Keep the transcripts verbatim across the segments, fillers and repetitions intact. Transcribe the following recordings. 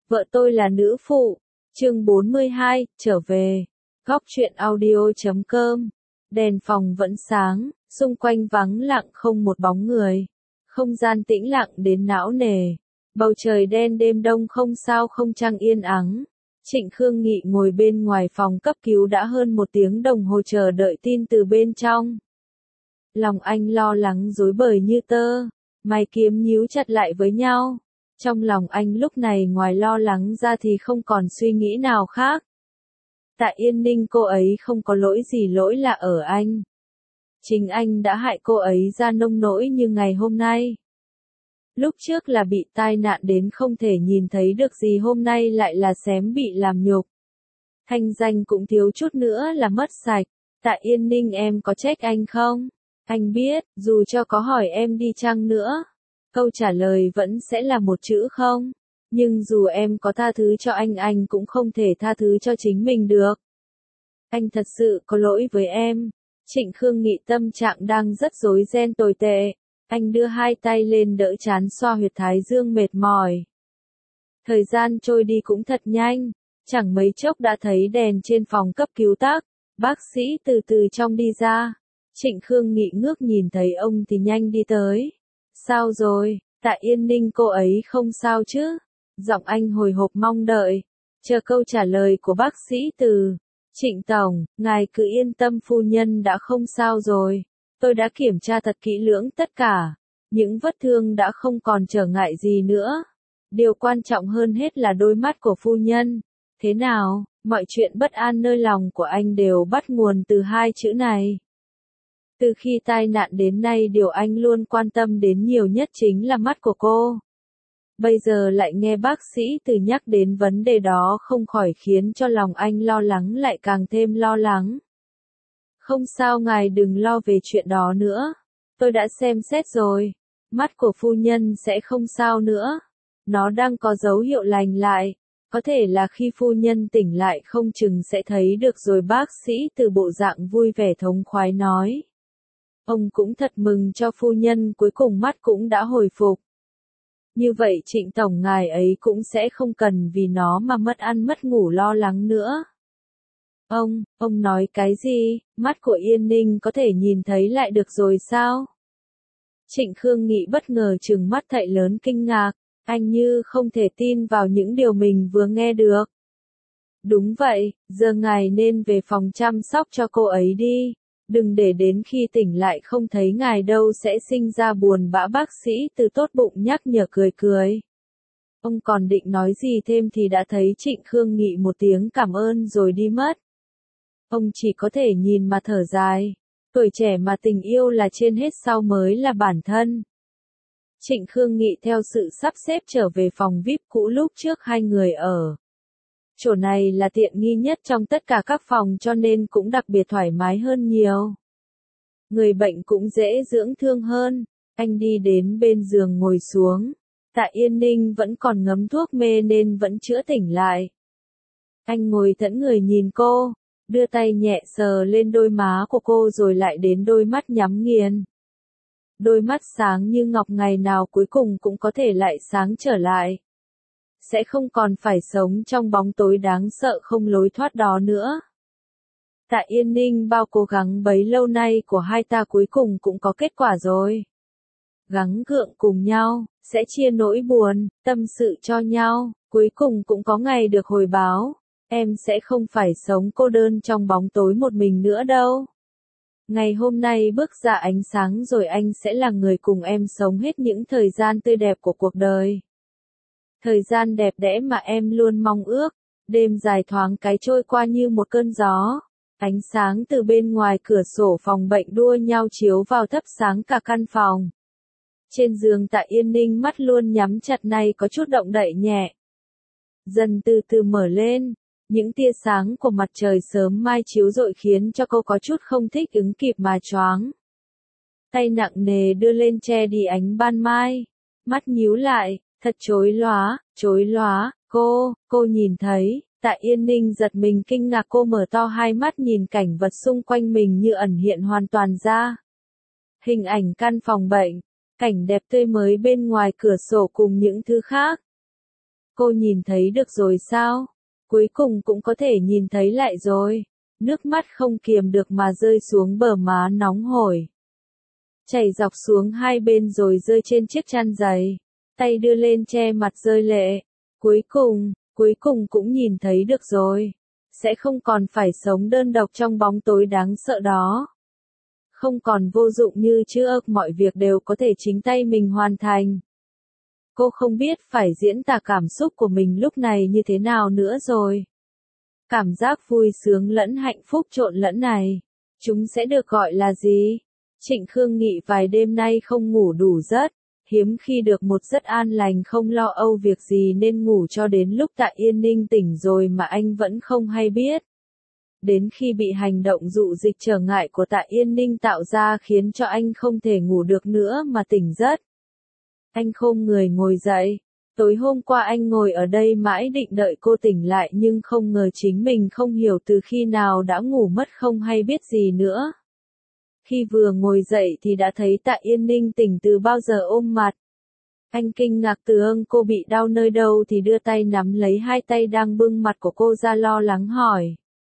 Vợ tôi là nữ phụ. Chương bốn mươi hai, trở về. Góc truyện audio chấm com. Đèn phòng vẫn sáng, xung quanh vắng lặng không một bóng người. Không gian tĩnh lặng đến não nề. Bầu trời đen đêm đông không sao không trăng yên ắng. Trịnh Khương Nghị ngồi bên ngoài phòng cấp cứu đã hơn một tiếng đồng hồ chờ đợi tin từ bên trong. Lòng anh lo lắng rối bời như tơ, mày kiếm nhíu chặt lại với nhau. Trong lòng anh lúc này ngoài lo lắng ra thì không còn suy nghĩ nào khác. Tạ Yên Ninh cô ấy không có lỗi gì, lỗi là ở anh. Chính anh đã hại cô ấy ra nông nỗi như ngày hôm nay. Lúc trước là bị tai nạn đến không thể nhìn thấy được gì, hôm nay lại là xém bị làm nhục. Thanh danh cũng thiếu chút nữa là mất sạch. Tạ Yên Ninh, em có trách anh không? Anh biết, dù cho có hỏi em đi chăng nữa, câu trả lời vẫn sẽ là một chữ không. Nhưng dù em có tha thứ cho anh, anh cũng không thể tha thứ cho chính mình được. Anh thật sự có lỗi với em. Trịnh Khương Nghị tâm trạng đang rất rối ren tồi tệ. Anh đưa hai tay lên đỡ trán xoa huyệt thái dương mệt mỏi. Thời gian trôi đi cũng thật nhanh. Chẳng mấy chốc đã thấy đèn trên phòng cấp cứu tắt. Bác sĩ từ từ trong đi ra. Trịnh Khương Nghị ngước nhìn thấy ông thì nhanh đi tới. Sao rồi, Tạ Yên Ninh cô ấy không sao chứ? Giọng anh hồi hộp mong đợi. Chờ câu trả lời của bác sĩ từ. Trịnh Tổng, ngài cứ yên tâm, phu nhân đã không sao rồi. Tôi đã kiểm tra thật kỹ lưỡng tất cả. Những vết thương đã không còn trở ngại gì nữa. Điều quan trọng hơn hết là đôi mắt của phu nhân. Thế nào, mọi chuyện bất an nơi lòng của anh đều bắt nguồn từ hai chữ này. Từ khi tai nạn đến nay điều anh luôn quan tâm đến nhiều nhất chính là mắt của cô. Bây giờ lại nghe bác sĩ từ nhắc đến vấn đề đó không khỏi khiến cho lòng anh lo lắng lại càng thêm lo lắng. Không sao, ngài đừng lo về chuyện đó nữa. Tôi đã xem xét rồi. Mắt của phu nhân sẽ không sao nữa. Nó đang có dấu hiệu lành lại. Có thể là khi phu nhân tỉnh lại không chừng sẽ thấy được rồi, bác sĩ từ bộ dạng vui vẻ thống khoái nói. Ông cũng thật mừng cho phu nhân, cuối cùng mắt cũng đã hồi phục. Như vậy Trịnh Tổng, ngài ấy cũng sẽ không cần vì nó mà mất ăn mất ngủ lo lắng nữa. Ông, ông nói cái gì? Mắt của Yên Ninh có thể nhìn thấy lại được rồi sao? Trịnh Khương Nghị bất ngờ trừng mắt thậy lớn kinh ngạc, anh như không thể tin vào những điều mình vừa nghe được. Đúng vậy, giờ ngài nên về phòng chăm sóc cho cô ấy đi. Đừng để đến khi tỉnh lại không thấy ngài đâu sẽ sinh ra buồn bã, bác sĩ từ tốt bụng nhắc nhở cười cười. Ông còn định nói gì thêm thì đã thấy Trịnh Khương Nghị một tiếng cảm ơn rồi đi mất. Ông chỉ có thể nhìn mà thở dài. Tuổi trẻ mà tình yêu là trên hết, sau mới là bản thân. Trịnh Khương Nghị theo sự sắp xếp trở về phòng vi ai pi cũ lúc trước hai người ở. Chỗ này là tiện nghi nhất trong tất cả các phòng cho nên cũng đặc biệt thoải mái hơn nhiều. Người bệnh cũng dễ dưỡng thương hơn. Anh đi đến bên giường ngồi xuống. Tạ Yên Ninh vẫn còn ngấm thuốc mê nên vẫn chưa tỉnh lại. Anh ngồi thẫn người nhìn cô, đưa tay nhẹ sờ lên đôi má của cô rồi lại đến đôi mắt nhắm nghiền. Đôi mắt sáng như ngọc ngày nào cuối cùng cũng có thể lại sáng trở lại. Sẽ không còn phải sống trong bóng tối đáng sợ không lối thoát đó nữa. Tạ Yên Ninh bao cố gắng bấy lâu nay của hai ta cuối cùng cũng có kết quả rồi. Gắng gượng cùng nhau, sẽ chia nỗi buồn, tâm sự cho nhau, cuối cùng cũng có ngày được hồi báo. Em sẽ không phải sống cô đơn trong bóng tối một mình nữa đâu. Ngày hôm nay bước ra ánh sáng rồi anh sẽ là người cùng em sống hết những thời gian tươi đẹp của cuộc đời. Thời gian đẹp đẽ mà em luôn mong ước. Đêm dài thoáng cái trôi qua như một cơn gió. Ánh sáng từ bên ngoài cửa sổ phòng bệnh đua nhau chiếu vào thắp sáng cả căn phòng. Trên giường Tạ Yên Ninh mắt luôn nhắm chặt này có chút động đậy nhẹ. Dần từ từ mở lên. Những tia sáng của mặt trời sớm mai chiếu rọi khiến cho cô có chút không thích ứng kịp mà choáng. Tay nặng nề đưa lên che đi ánh ban mai. Mắt nhíu lại, thật chói lóa, chói lóa, cô, cô nhìn thấy. Tạ Yên Ninh giật mình kinh ngạc, cô mở to hai mắt nhìn cảnh vật xung quanh mình như ẩn hiện hoàn toàn ra. Hình ảnh căn phòng bệnh, cảnh đẹp tươi mới bên ngoài cửa sổ cùng những thứ khác. Cô nhìn thấy được rồi sao? Cuối cùng cũng có thể nhìn thấy lại rồi. Nước mắt không kiềm được mà rơi xuống bờ má nóng hổi. Chảy dọc xuống hai bên rồi rơi trên chiếc chăn dày. Tay đưa lên che mặt rơi lệ. Cuối cùng, cuối cùng cũng nhìn thấy được rồi. Sẽ không còn phải sống đơn độc trong bóng tối đáng sợ đó. Không còn vô dụng như trước, mọi việc đều có thể chính tay mình hoàn thành. Cô không biết phải diễn tả cảm xúc của mình lúc này như thế nào nữa rồi. Cảm giác vui sướng lẫn hạnh phúc trộn lẫn này, chúng sẽ được gọi là gì? Trịnh Khương Nghị vài đêm nay không ngủ đủ giấc, hiếm khi được một giấc an lành không lo âu việc gì nên ngủ cho đến lúc Tạ Yên Ninh tỉnh rồi mà anh vẫn không hay biết. Đến khi bị hành động dụ dịch trở ngại của Tạ Yên Ninh tạo ra khiến cho anh không thể ngủ được nữa mà tỉnh giấc. Anh khom người ngồi dậy. Tối hôm qua anh ngồi ở đây mãi định đợi cô tỉnh lại nhưng không ngờ chính mình không hiểu từ khi nào đã ngủ mất không hay biết gì nữa. Khi vừa ngồi dậy thì đã thấy Tạ Yên Ninh tỉnh từ bao giờ ôm mặt. Anh kinh ngạc tưởng cô bị đau nơi đâu thì đưa tay nắm lấy hai tay đang bưng mặt của cô ra lo lắng hỏi.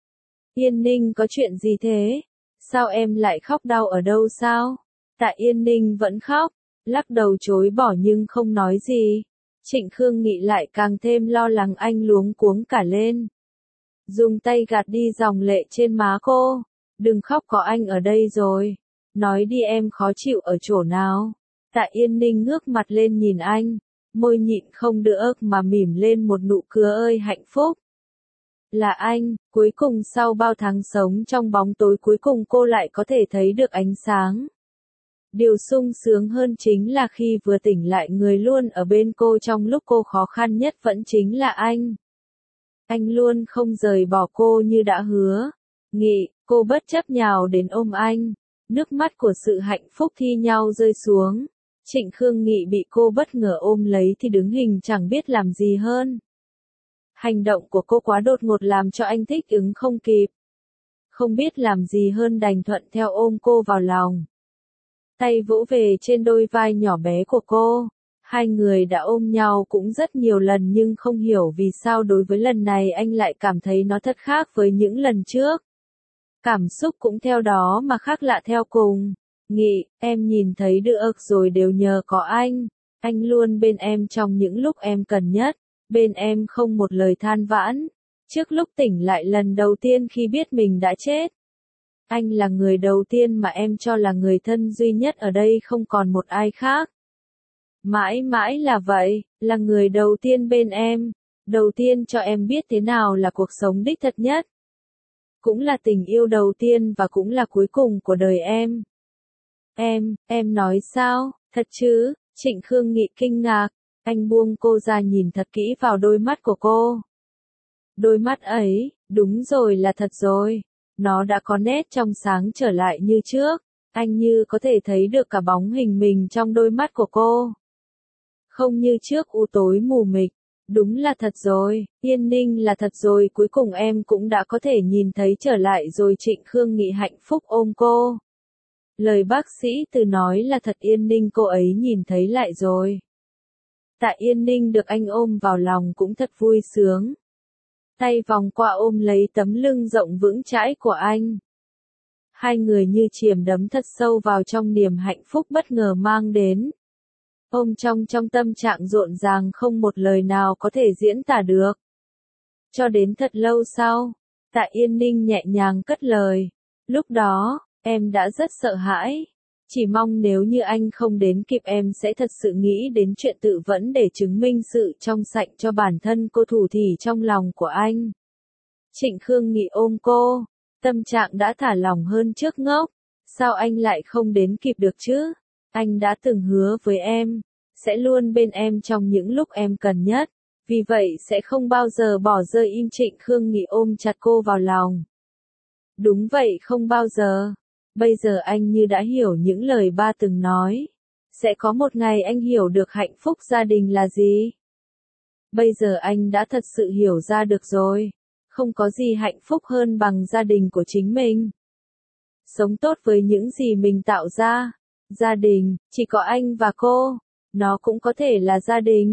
Yên Ninh có chuyện gì thế? Sao em lại khóc, đau ở đâu sao? Tạ Yên Ninh vẫn khóc, lắc đầu chối bỏ nhưng không nói gì. Trịnh Khương Nghị lại càng thêm lo lắng, anh luống cuống cả lên. Dùng tay gạt đi dòng lệ trên má cô. Đừng khóc, có anh ở đây rồi. Nói đi, em khó chịu ở chỗ nào? Tạ Yên Ninh ngước mặt lên nhìn anh, môi nhịn không được mà mỉm lên một nụ cười ơi hạnh phúc. Là anh, cuối cùng sau bao tháng sống trong bóng tối cuối cùng cô lại có thể thấy được ánh sáng. Điều sung sướng hơn chính là khi vừa tỉnh lại người luôn ở bên cô trong lúc cô khó khăn nhất vẫn chính là anh. Anh luôn không rời bỏ cô như đã hứa. Nghị, cô bất chấp nhào đến ôm anh. Nước mắt của sự hạnh phúc thi nhau rơi xuống. Trịnh Khương Nghị bị cô bất ngờ ôm lấy thì đứng hình chẳng biết làm gì hơn. Hành động của cô quá đột ngột làm cho anh thích ứng không kịp. Không biết làm gì hơn đành thuận theo ôm cô vào lòng. Tay vỗ về trên đôi vai nhỏ bé của cô. Hai người đã ôm nhau cũng rất nhiều lần nhưng không hiểu vì sao đối với lần này anh lại cảm thấy nó thật khác với những lần trước. Cảm xúc cũng theo đó mà khác lạ theo cùng. Nghị, em nhìn thấy được rồi đều nhờ có anh. Anh luôn bên em trong những lúc em cần nhất. Bên em không một lời than vãn. Trước lúc tỉnh lại lần đầu tiên khi biết mình đã chết. Anh là người đầu tiên mà em cho là người thân duy nhất ở đây, không còn một ai khác. Mãi mãi là vậy, là người đầu tiên bên em. Đầu tiên cho em biết thế nào là cuộc sống đích thực nhất. Cũng là tình yêu đầu tiên và cũng là cuối cùng của đời em. Em, em nói sao, thật chứ? Trịnh Khương Nghị kinh ngạc. Anh buông cô ra nhìn thật kỹ vào đôi mắt của cô. Đôi mắt ấy, đúng rồi, là thật rồi. Nó đã có nét trong sáng trở lại như trước. Anh như có thể thấy được cả bóng hình mình trong đôi mắt của cô. Không như trước u tối mù mịt. Đúng là thật rồi, Yên Ninh là thật rồi, cuối cùng em cũng đã có thể nhìn thấy trở lại rồi. Trịnh Khương Nghị hạnh phúc ôm cô. Lời bác sĩ Từ nói là thật, Yên Ninh cô ấy nhìn thấy lại rồi. Tạ Yên Ninh được anh ôm vào lòng cũng thật vui sướng. Tay vòng qua ôm lấy tấm lưng rộng vững chãi của anh. Hai người như chìm đắm thật sâu vào trong niềm hạnh phúc bất ngờ mang đến. Ôm trong trong tâm trạng rộn ràng không một lời nào có thể diễn tả được. Cho đến thật lâu sau, Tạ Yên Ninh nhẹ nhàng cất lời. Lúc đó, em đã rất sợ hãi. Chỉ mong nếu như anh không đến kịp em sẽ thật sự nghĩ đến chuyện tự vẫn để chứng minh sự trong sạch cho bản thân cô thủ thỉ trong lòng của anh. Trịnh Khương Nghị ôm cô, tâm trạng đã thả lỏng hơn trước ngốc. Sao anh lại không đến kịp được chứ? Anh đã từng hứa với em, sẽ luôn bên em trong những lúc em cần nhất. Vì vậy sẽ không bao giờ bỏ rơi im. Trịnh Khương Nghị ôm chặt cô vào lòng. Đúng vậy, không bao giờ. Bây giờ anh như đã hiểu những lời ba từng nói. Sẽ có một ngày anh hiểu được hạnh phúc gia đình là gì. Bây giờ anh đã thật sự hiểu ra được rồi. Không có gì hạnh phúc hơn bằng gia đình của chính mình. Sống tốt với những gì mình tạo ra. Gia đình, chỉ có anh và cô. Nó cũng có thể là gia đình.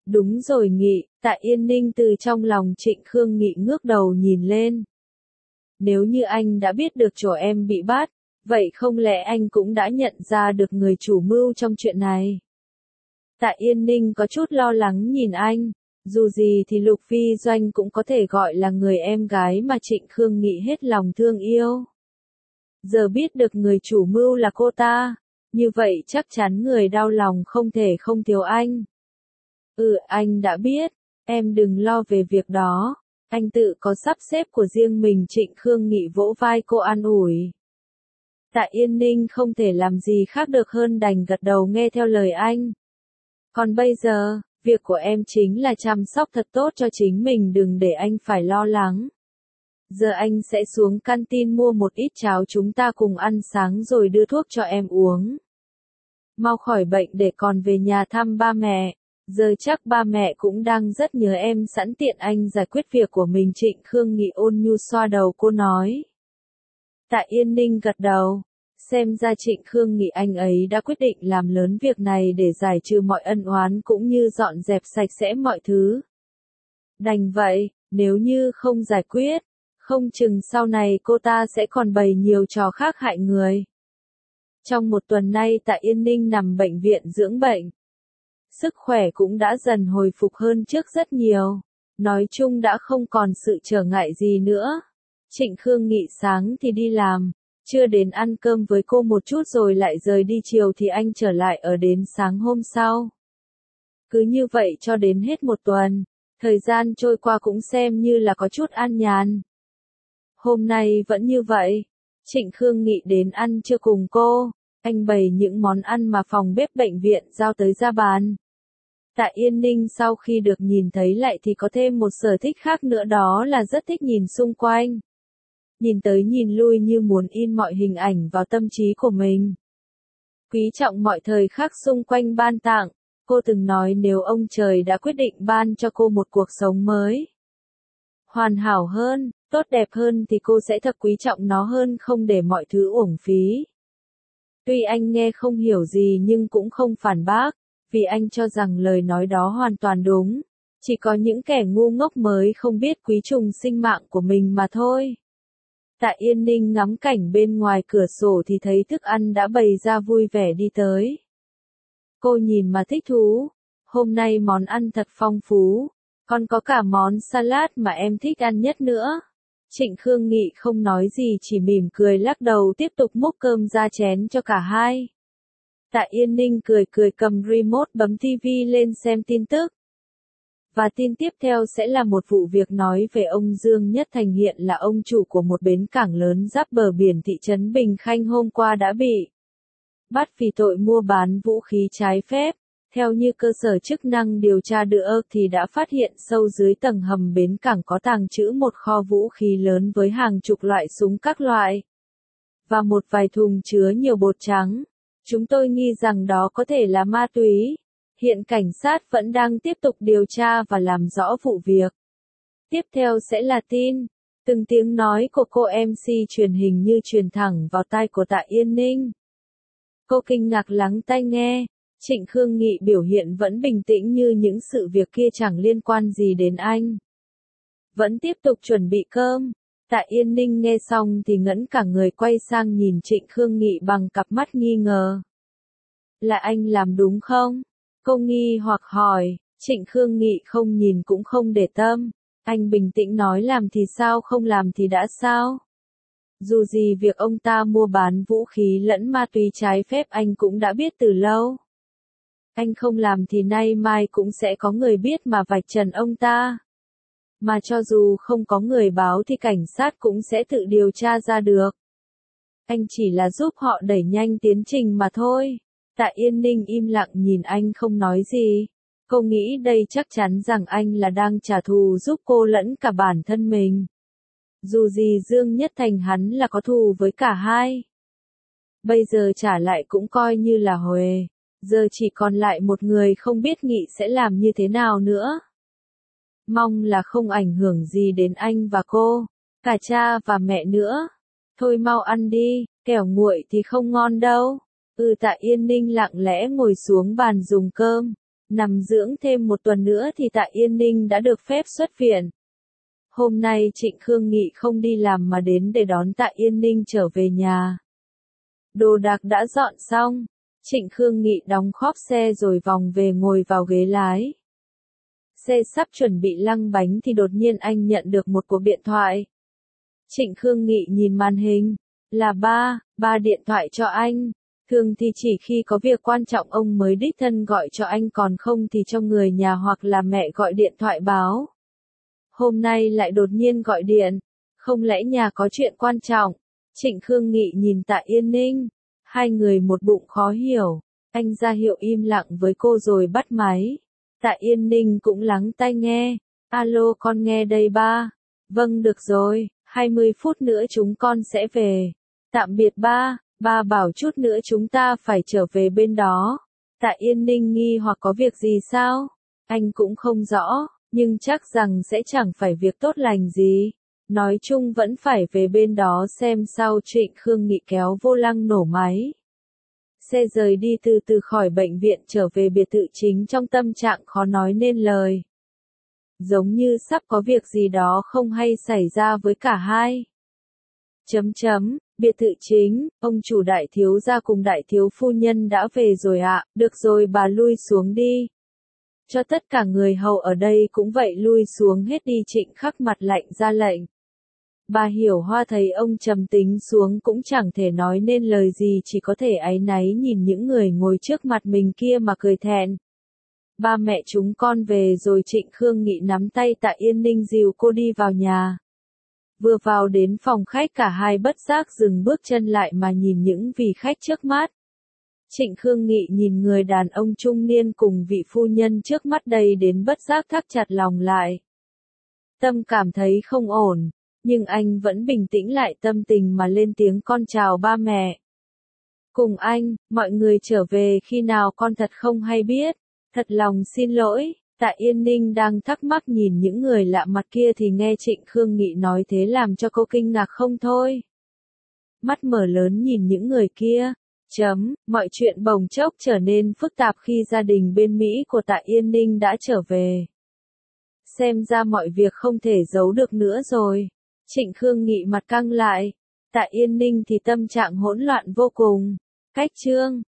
Đúng rồi Nghị, Tạ Yên Ninh từ trong lòng Trịnh Khương Nghị ngước đầu nhìn lên. Nếu như anh đã biết được chỗ em bị bắt, vậy không lẽ anh cũng đã nhận ra được người chủ mưu trong chuyện này? Tạ Yên Ninh có chút lo lắng nhìn anh, dù gì thì Lục Vi Doanh cũng có thể gọi là người em gái mà Trịnh Khương Nghị hết lòng thương yêu. Giờ biết được người chủ mưu là cô ta, như vậy chắc chắn người đau lòng không thể không thiếu anh. Ừ, anh đã biết, em đừng lo về việc đó, anh tự có sắp xếp của riêng mình. Trịnh Khương Nghị vỗ vai cô an ủi. Tạ Yên Ninh không thể làm gì khác được hơn đành gật đầu nghe theo lời anh. Còn bây giờ, việc của em chính là chăm sóc thật tốt cho chính mình, đừng để anh phải lo lắng. Giờ anh sẽ xuống canteen mua một ít cháo chúng ta cùng ăn sáng rồi đưa thuốc cho em uống. Mau khỏi bệnh để còn về nhà thăm ba mẹ, giờ chắc ba mẹ cũng đang rất nhớ em, sẵn tiện anh giải quyết việc của mình. Trịnh Khương Nghị ôn nhu xoa đầu cô nói. Tạ Yên Ninh gật đầu, xem ra Trịnh Khương Nghị anh ấy đã quyết định làm lớn việc này để giải trừ mọi ân oán cũng như dọn dẹp sạch sẽ mọi thứ. Đành vậy, nếu như không giải quyết, không chừng sau này cô ta sẽ còn bày nhiều trò khác hại người. Trong một tuần nay Tạ Yên Ninh nằm bệnh viện dưỡng bệnh. Sức khỏe cũng đã dần hồi phục hơn trước rất nhiều. Nói chung đã không còn sự trở ngại gì nữa. Trịnh Khương Nghị sáng thì đi làm, trưa đến ăn cơm với cô một chút rồi lại rời đi, chiều thì anh trở lại ở đến sáng hôm sau. Cứ như vậy cho đến hết một tuần, thời gian trôi qua cũng xem như là có chút an nhàn. Hôm nay vẫn như vậy, Trịnh Khương Nghị đến ăn trưa cùng cô, anh bày những món ăn mà phòng bếp bệnh viện giao tới ra bàn. Tạ Yên Ninh sau khi được nhìn thấy lại thì có thêm một sở thích khác nữa, đó là rất thích nhìn xung quanh. Nhìn tới nhìn lui như muốn in mọi hình ảnh vào tâm trí của mình. Quý trọng mọi thời khắc xung quanh ban tặng, cô từng nói nếu ông trời đã quyết định ban cho cô một cuộc sống mới hoàn hảo hơn, tốt đẹp hơn thì cô sẽ thật quý trọng nó hơn, không để mọi thứ uổng phí. Tuy anh nghe không hiểu gì nhưng cũng không phản bác, vì anh cho rằng lời nói đó hoàn toàn đúng. Chỉ có những kẻ ngu ngốc mới không biết quý trọng sinh mạng của mình mà thôi. Tạ Yên Ninh ngắm cảnh bên ngoài cửa sổ thì thấy thức ăn đã bày ra vui vẻ đi tới. Cô nhìn mà thích thú. Hôm nay món ăn thật phong phú. Còn có cả món salad mà em thích ăn nhất nữa. Trịnh Khương Nghị không nói gì, chỉ mỉm cười lắc đầu tiếp tục múc cơm ra chén cho cả hai. Tạ Yên Ninh cười cười cầm remote bấm ti vi lên xem tin tức. Và tin tiếp theo sẽ là một vụ việc nói về ông Dương Nhất Thành, hiện là ông chủ của một bến cảng lớn giáp bờ biển thị trấn Bình Khanh, hôm qua đã bị bắt vì tội mua bán vũ khí trái phép. Theo như cơ sở chức năng điều tra được thì đã phát hiện sâu dưới tầng hầm bến cảng có tàng trữ một kho vũ khí lớn với hàng chục loại súng các loại và một vài thùng chứa nhiều bột trắng. Chúng tôi nghi rằng đó có thể là ma túy. Hiện cảnh sát vẫn đang tiếp tục điều tra và làm rõ vụ việc. Tiếp theo sẽ là tin. Từng tiếng nói của cô em xê truyền hình như truyền thẳng vào tai của Tạ Yên Ninh. Cô kinh ngạc lắng tai nghe. Trịnh Khương Nghị biểu hiện vẫn bình tĩnh như những sự việc kia chẳng liên quan gì đến anh. Vẫn tiếp tục chuẩn bị cơm. Tạ Yên Ninh nghe xong thì ngẫn cả người, quay sang nhìn Trịnh Khương Nghị bằng cặp mắt nghi ngờ. Là anh làm đúng không? Cô nghi hoặc hỏi. Trịnh Khương Nghị không nhìn cũng không để tâm. Anh bình tĩnh nói làm thì sao, không làm thì đã sao? Dù gì việc ông ta mua bán vũ khí lẫn ma túy trái phép anh cũng đã biết từ lâu. Anh không làm thì nay mai cũng sẽ có người biết mà vạch trần ông ta. Mà cho dù không có người báo thì cảnh sát cũng sẽ tự điều tra ra được. Anh chỉ là giúp họ đẩy nhanh tiến trình mà thôi. Tạ Yên Ninh im lặng nhìn anh không nói gì. Cô nghĩ đây chắc chắn rằng anh là đang trả thù giúp cô lẫn cả bản thân mình. Dù gì Dương Nhất Thành hắn là có thù với cả hai. Bây giờ trả lại cũng coi như là huề. Giờ chỉ còn lại một người không biết Nghị sẽ làm như thế nào nữa. Mong là không ảnh hưởng gì đến anh và cô, cả cha và mẹ nữa. Thôi mau ăn đi, kẻo nguội thì không ngon đâu. Ừ, Tạ Yên Ninh lặng lẽ ngồi xuống bàn dùng cơm. Nằm dưỡng thêm một tuần nữa thì Tạ Yên Ninh đã được phép xuất viện. Hôm nay Trịnh Khương Nghị không đi làm mà đến để đón Tạ Yên Ninh trở về nhà. Đồ đạc đã dọn xong, Trịnh Khương Nghị đóng khóp xe rồi vòng về ngồi vào ghế lái. Xe sắp chuẩn bị lăn bánh thì đột nhiên anh nhận được một cuộc điện thoại. Trịnh Khương Nghị nhìn màn hình, là ba, ba điện thoại cho anh. Thường thì chỉ khi có việc quan trọng ông mới đích thân gọi cho anh, còn không thì cho người nhà hoặc là mẹ gọi điện thoại báo. Hôm nay lại đột nhiên gọi điện, không lẽ nhà có chuyện quan trọng? Trịnh Khương Nghị nhìn Tạ Yên Ninh, hai người một bụng khó hiểu, anh ra hiệu im lặng với cô rồi bắt máy. Tạ Yên Ninh cũng lắng tai nghe, alo con nghe đây ba. Vâng được rồi, hai mươi phút nữa chúng con sẽ về. Tạm biệt ba, ba bảo chút nữa chúng ta phải trở về bên đó. Tạ Yên Ninh nghi hoặc có việc gì sao? Anh cũng không rõ, nhưng chắc rằng sẽ chẳng phải việc tốt lành gì. Nói chung vẫn phải về bên đó xem sao. Trịnh Khương Nghị kéo vô lăng nổ máy. Xe rời đi từ từ khỏi bệnh viện trở về biệt thự chính trong tâm trạng khó nói nên lời. Giống như sắp có việc gì đó không hay xảy ra với cả hai. Chấm chấm, biệt thự chính, ông chủ đại thiếu gia cùng đại thiếu phu nhân đã về rồi ạ, được rồi bà lui xuống đi. Cho tất cả người hầu ở đây cũng vậy lui xuống hết đi. Trịnh Khắc mặt lạnh ra lệnh. Bà Hiểu Hoa thấy ông trầm tính xuống cũng chẳng thể nói nên lời gì, chỉ có thể áy náy nhìn những người ngồi trước mặt mình kia mà cười thẹn. Ba mẹ chúng con về rồi. Trịnh Khương Nghị nắm tay Tạ Yên Ninh dìu cô đi vào nhà. Vừa vào đến phòng khách cả hai bất giác dừng bước chân lại mà nhìn những vị khách trước mắt. Trịnh Khương Nghị nhìn người đàn ông trung niên cùng vị phu nhân trước mắt đây đến bất giác thắt chặt lòng lại. Tâm cảm thấy không ổn, nhưng anh vẫn bình tĩnh lại tâm tình mà lên tiếng con chào ba mẹ. Cùng anh, mọi người trở về khi nào con thật không hay biết, thật lòng xin lỗi. Tạ Yên Ninh đang thắc mắc nhìn những người lạ mặt kia thì nghe Trịnh Khương Nghị nói thế làm cho cô kinh ngạc không thôi. Mắt mở lớn nhìn những người kia. Chấm, mọi chuyện bỗng chốc trở nên phức tạp khi gia đình bên Mỹ của Tạ Yên Ninh đã trở về. Xem ra mọi việc không thể giấu được nữa rồi. Trịnh Khương Nghị mặt căng lại. Tạ Yên Ninh thì tâm trạng hỗn loạn vô cùng. Cách chương